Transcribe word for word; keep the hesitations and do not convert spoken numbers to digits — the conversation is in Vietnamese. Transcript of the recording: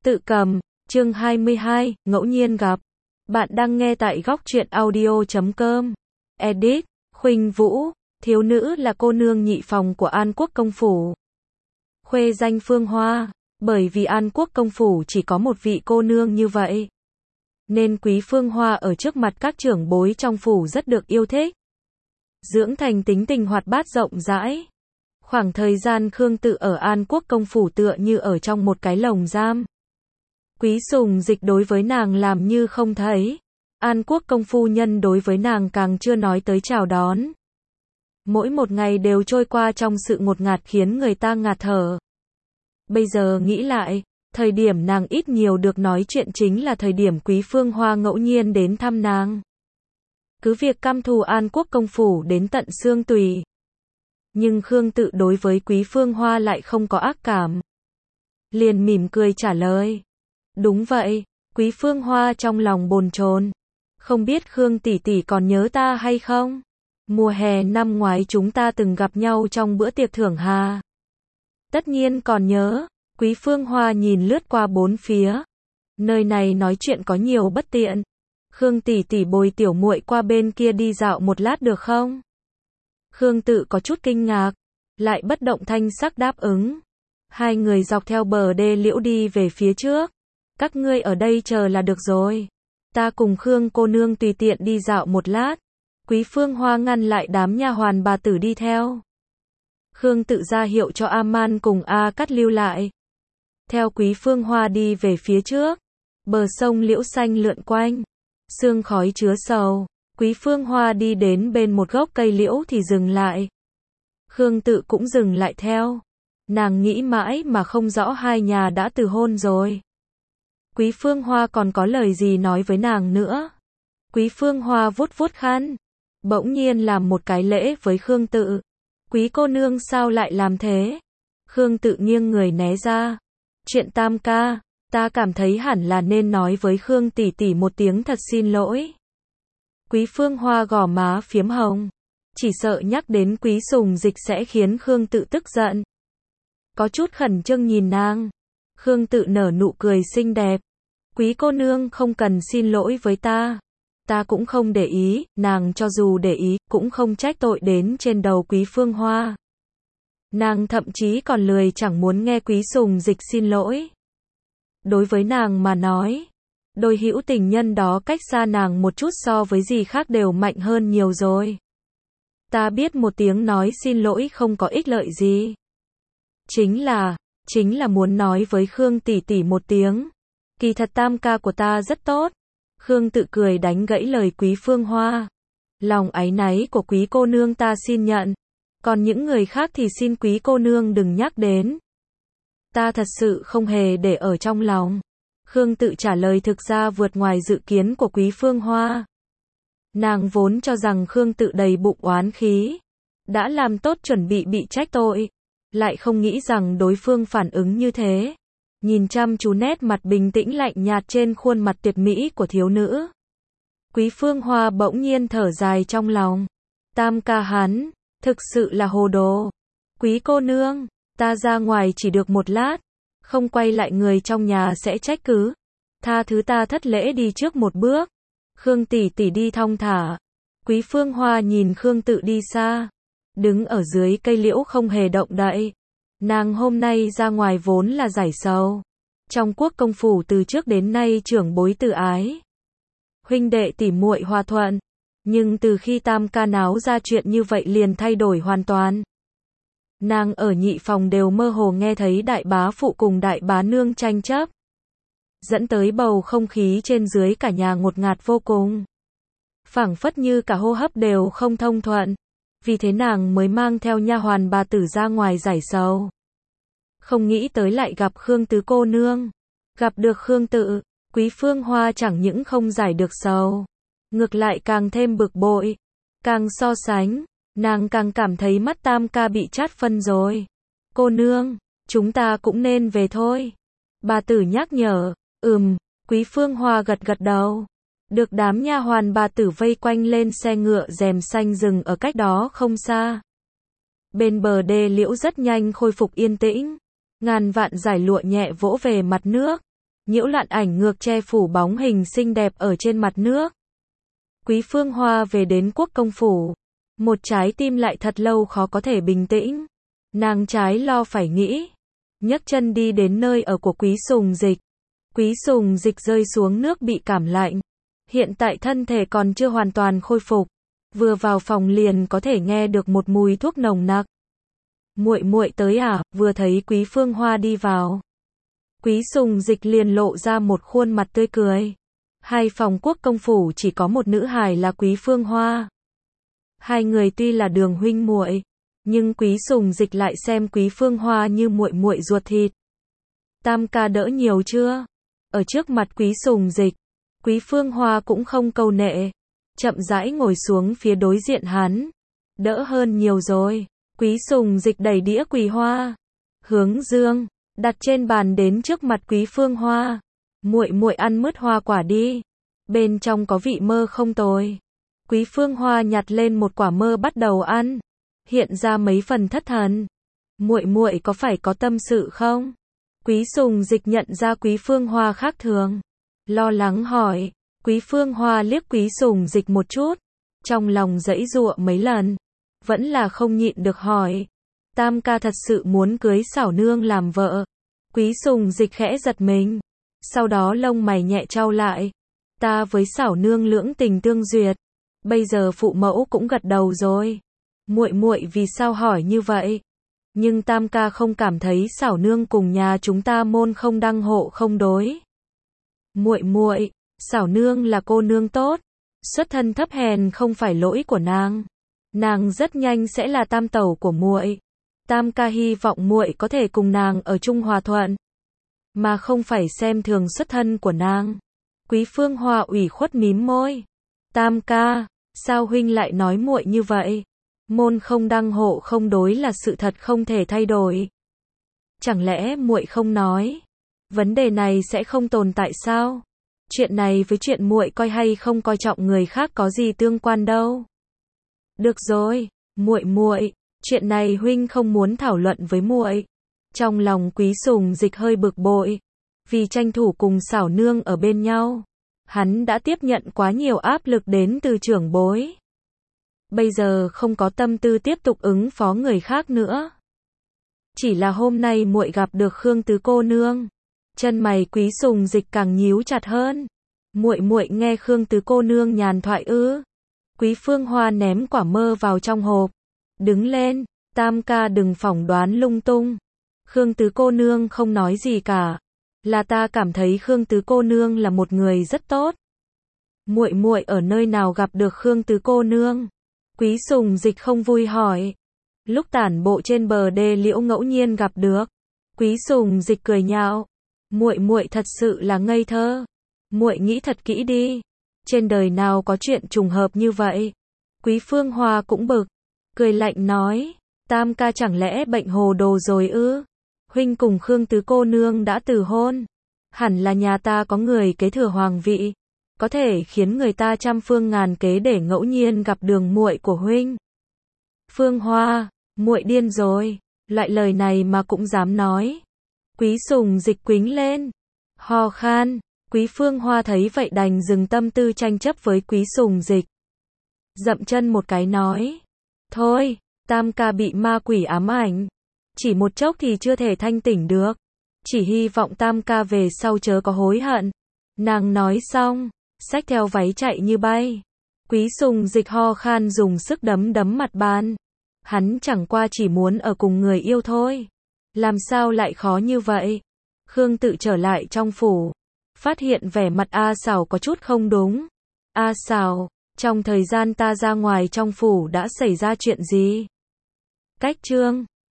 Tự cầm, chương hai mươi hai, ngẫu nhiên gặp. Bạn đang nghe tại góc truyện audio chấm com. Edit, Khuynh Vũ, thiếu nữ là cô nương nhị phòng của An Quốc công phủ. Khuê danh Phương Hoa, bởi vì An Quốc công phủ chỉ có một vị cô nương như vậy. Nên Quý Phương Hoa ở trước mặt các trưởng bối trong phủ rất được yêu thích. Dưỡng thành tính tình hoạt bát rộng rãi. Khoảng thời gian Khương Tự ở An Quốc công phủ tựa như ở trong một cái lồng giam. Quý Sùng Dịch đối với nàng làm như không thấy. An Quốc công phu nhân đối với nàng càng chưa nói tới chào đón. Mỗi một ngày đều trôi qua trong sự ngột ngạt khiến người ta ngạt thở. Bây giờ nghĩ lại, thời điểm nàng ít nhiều được nói chuyện chính là thời điểm Quý Phương Hoa ngẫu nhiên đến thăm nàng. Cứ việc căm thù An Quốc công phủ đến tận xương tùy. Nhưng Khương Tự đối với Quý Phương Hoa lại không có ác cảm. Liền mỉm cười trả lời. Đúng vậy, Quý Phương Hoa trong lòng bồn chồn. Không biết Khương tỷ tỷ còn nhớ ta hay không? Mùa hè năm ngoái chúng ta từng gặp nhau trong bữa tiệc thưởng hà. Tất nhiên còn nhớ. Quý Phương Hoa nhìn lướt qua bốn phía. Nơi này nói chuyện có nhiều bất tiện. Khương tỷ tỷ bồi tiểu muội qua bên kia đi dạo một lát được không? Khương Tự có chút kinh ngạc, lại bất động thanh sắc đáp ứng. Hai người dọc theo bờ đê liễu đi về phía trước. Các ngươi ở đây chờ là được rồi. Ta cùng Khương cô nương tùy tiện đi dạo một lát. Quý Phương Hoa ngăn lại đám nha hoàn bà tử đi theo. Khương Tự ra hiệu cho A-man cùng A Cắt lưu lại. Theo Quý Phương Hoa đi về phía trước. Bờ sông liễu xanh lượn quanh. Sương khói chứa sầu. Quý Phương Hoa đi đến bên một gốc cây liễu thì dừng lại. Khương Tự cũng dừng lại theo. Nàng nghĩ mãi mà không rõ hai nhà đã từ hôn rồi. Quý Phương Hoa còn có lời gì nói với nàng nữa. Quý Phương Hoa vuốt vuốt khăn. Bỗng nhiên làm một cái lễ với Khương Tự. Quý cô nương sao lại làm thế? Khương Tự nghiêng người né ra. Chuyện tam ca, ta cảm thấy hẳn là nên nói với Khương tỷ tỷ một tiếng thật xin lỗi. Quý Phương Hoa gò má phiếm hồng. Chỉ sợ nhắc đến Quý Sùng Dịch sẽ khiến Khương Tự tức giận. Có chút khẩn trương nhìn nàng. Khương Tự nở nụ cười xinh đẹp. Quý cô nương không cần xin lỗi với ta. Ta cũng không để ý, nàng cho dù để ý, cũng không trách tội đến trên đầu Quý Phương Hoa. Nàng thậm chí còn lười chẳng muốn nghe Quý Sùng Dịch xin lỗi. Đối với nàng mà nói, đôi hữu tình nhân đó cách xa nàng một chút so với gì khác đều mạnh hơn nhiều rồi. Ta biết một tiếng nói xin lỗi không có ích lợi gì. Chính là, chính là muốn nói với Khương tỷ tỷ một tiếng. Kỳ thật tam ca của ta rất tốt. Khương Tự cười đánh gãy lời Quý Phương Hoa. Lòng áy náy của Quý cô nương ta xin nhận. Còn những người khác thì xin Quý cô nương đừng nhắc đến. Ta thật sự không hề để ở trong lòng. Khương Tự trả lời thực ra vượt ngoài dự kiến của Quý Phương Hoa. Nàng vốn cho rằng Khương Tự đầy bụng oán khí. Đã làm tốt chuẩn bị bị trách tội. Lại không nghĩ rằng đối phương phản ứng như thế. Nhìn chăm chú nét mặt bình tĩnh lạnh nhạt trên khuôn mặt tuyệt mỹ của thiếu nữ. Quý Phương Hoa bỗng nhiên thở dài trong lòng. Tam ca hắn, thực sự là hồ đồ. Quý cô nương, ta ra ngoài chỉ được một lát. Không quay lại người trong nhà sẽ trách cứ. Tha thứ ta thất lễ đi trước một bước. Khương tỷ tỷ đi thong thả. Quý Phương Hoa nhìn Khương Tự đi xa. Đứng ở dưới cây liễu không hề động đậy. Nàng hôm nay ra ngoài vốn là giải sầu. Trong quốc công phủ từ trước đến nay trưởng bối từ ái. Huynh đệ tỉ muội hòa thuận. Nhưng từ khi tam ca náo ra chuyện như vậy liền thay đổi hoàn toàn. Nàng ở nhị phòng đều mơ hồ nghe thấy đại bá phụ cùng đại bá nương tranh chấp. Dẫn tới bầu không khí trên dưới cả nhà ngột ngạt vô cùng. Phảng phất như cả hô hấp đều không thông thuận. Vì thế nàng mới mang theo nha hoàn bà tử ra ngoài giải sầu. Không nghĩ tới lại gặp Khương tứ cô nương. Gặp được Khương Tự, Quý Phương Hoa chẳng những không giải được sầu. Ngược lại càng thêm bực bội. Càng so sánh, nàng càng cảm thấy mắt tam ca bị chát phân rồi. Cô nương, chúng ta cũng nên về thôi. Bà tử nhắc nhở. Ừm, Quý Phương Hoa gật gật đầu. Được đám nha hoàn bà tử vây quanh lên xe ngựa rèm xanh dừng ở cách đó không xa. Bên bờ đê liễu rất nhanh khôi phục yên tĩnh. Ngàn vạn dải lụa nhẹ vỗ về mặt nước. nhiễu loạn ảnh ngược che phủ bóng hình xinh đẹp ở trên mặt nước. Quý Phương Hoa về đến quốc công phủ. Một trái tim lại thật lâu khó có thể bình tĩnh. Nàng trái lo phải nghĩ. Nhấc chân đi đến nơi ở của Quý Sùng Dịch. Quý Sùng Dịch rơi xuống nước bị cảm lạnh. Hiện tại thân thể còn chưa hoàn toàn khôi phục. Vừa vào phòng liền có thể nghe được một mùi thuốc nồng nặc. Muội muội tới à? Vừa thấy Quý Phương Hoa đi vào, Quý Sùng Dịch liền lộ ra một khuôn mặt tươi cười. Hai phòng quốc công phủ chỉ có một nữ hài là Quý Phương Hoa. Hai người tuy là đường huynh muội, nhưng Quý Sùng Dịch lại xem Quý Phương Hoa như muội muội ruột thịt. Tam ca đỡ nhiều chưa? Ở trước mặt Quý Sùng Dịch, Quý Phương Hoa cũng không câu nệ, chậm rãi ngồi xuống phía đối diện hắn. Đỡ hơn nhiều rồi. Quý Sùng Dịch đẩy đĩa quỳ hoa, hướng dương, đặt trên bàn đến trước mặt Quý Phương Hoa. Muội muội ăn mứt hoa quả đi, bên trong có vị mơ không tồi. Quý Phương Hoa nhặt lên một quả mơ bắt đầu ăn, hiện ra mấy phần thất thần. Muội muội có phải có tâm sự không? Quý Sùng Dịch nhận ra Quý Phương Hoa khác thường, lo lắng hỏi. Quý Phương Hoa liếc Quý Sùng Dịch một chút, trong lòng giãy giụa mấy lần, vẫn là không nhịn được hỏi. Tam ca thật sự muốn cưới xảo nương làm vợ? Quý Sùng Dịch khẽ giật mình, sau đó lông mày nhẹ chau lại. Ta với xảo nương lưỡng tình tương duyệt, bây giờ phụ mẫu cũng gật đầu rồi. Muội muội vì sao hỏi như vậy? Nhưng tam ca không cảm thấy xảo nương cùng nhà chúng ta môn không đăng hộ không đối? Muội muội, xảo nương là cô nương tốt, xuất thân thấp hèn không phải lỗi của nàng. Nàng rất nhanh sẽ là tam tẩu của muội. Tam ca hy vọng muội có thể cùng nàng ở chung hòa thuận, mà không phải xem thường xuất thân của nàng. Quý Phương Hoa ủy khuất mím môi. Tam ca, sao huynh lại nói muội như vậy? Môn không đăng hộ không đối là sự thật không thể thay đổi. Chẳng lẽ muội không nói, vấn đề này sẽ không tồn tại sao? Chuyện này với chuyện muội coi hay không coi trọng người khác có gì tương quan đâu. Được rồi, muội muội, chuyện này huynh không muốn thảo luận với muội. Trong lòng Quý Sùng Dịch hơi bực bội, vì tranh thủ cùng xảo nương ở bên nhau, hắn đã tiếp nhận quá nhiều áp lực đến từ trưởng bối. Bây giờ không có tâm tư tiếp tục ứng phó người khác nữa. Chỉ là hôm nay muội gặp được Khương Tứ cô nương, chân mày Quý Sùng Dịch càng nhíu chặt hơn. Muội muội nghe Khương Tứ cô nương nhàn thoại ư? Quý Phương Hoa ném quả mơ vào trong hộp, đứng lên. Tam ca đừng phỏng đoán lung tung. Khương Tứ cô nương không nói gì cả, là ta cảm thấy Khương Tứ cô nương là một người rất tốt. Muội muội ở nơi nào gặp được Khương Tứ cô nương? Quý Sùng Dịch không vui hỏi. Lúc tản bộ trên bờ đê liễu ngẫu nhiên gặp được. Quý Sùng Dịch cười nhạo. Muội muội thật sự là ngây thơ. Muội nghĩ thật kỹ đi, trên đời nào có chuyện trùng hợp như vậy? Quý Phương Hoa cũng bực, cười lạnh nói. Tam ca chẳng lẽ bệnh hồ đồ rồi ư? Huynh cùng Khương Tứ cô nương đã từ hôn, hẳn là nhà ta có người kế thừa hoàng vị, có thể khiến người ta trăm phương ngàn kế để ngẫu nhiên gặp đường muội của huynh. Phương Hoa, muội điên rồi, loại lời này mà cũng dám nói. Quý Sùng Dịch quĩnh lên, ho khan. Quý Phương Hoa thấy vậy đành dừng tâm tư tranh chấp với Quý Sùng Dịch, dậm chân một cái nói. Thôi, tam ca bị ma quỷ ám ảnh, chỉ một chốc thì chưa thể thanh tỉnh được, chỉ hy vọng tam ca về sau chớ có hối hận. Nàng nói xong, xách theo váy chạy như bay. Quý Sùng Dịch ho khan dùng sức đấm đấm mặt bàn. Hắn chẳng qua chỉ muốn ở cùng người yêu thôi, làm sao lại khó như vậy? Khương Tự trở lại trong phủ, phát hiện vẻ mặt A Sảo có chút không đúng. A Sảo, trong thời gian ta ra ngoài trong phủ đã xảy ra chuyện gì? Cách chương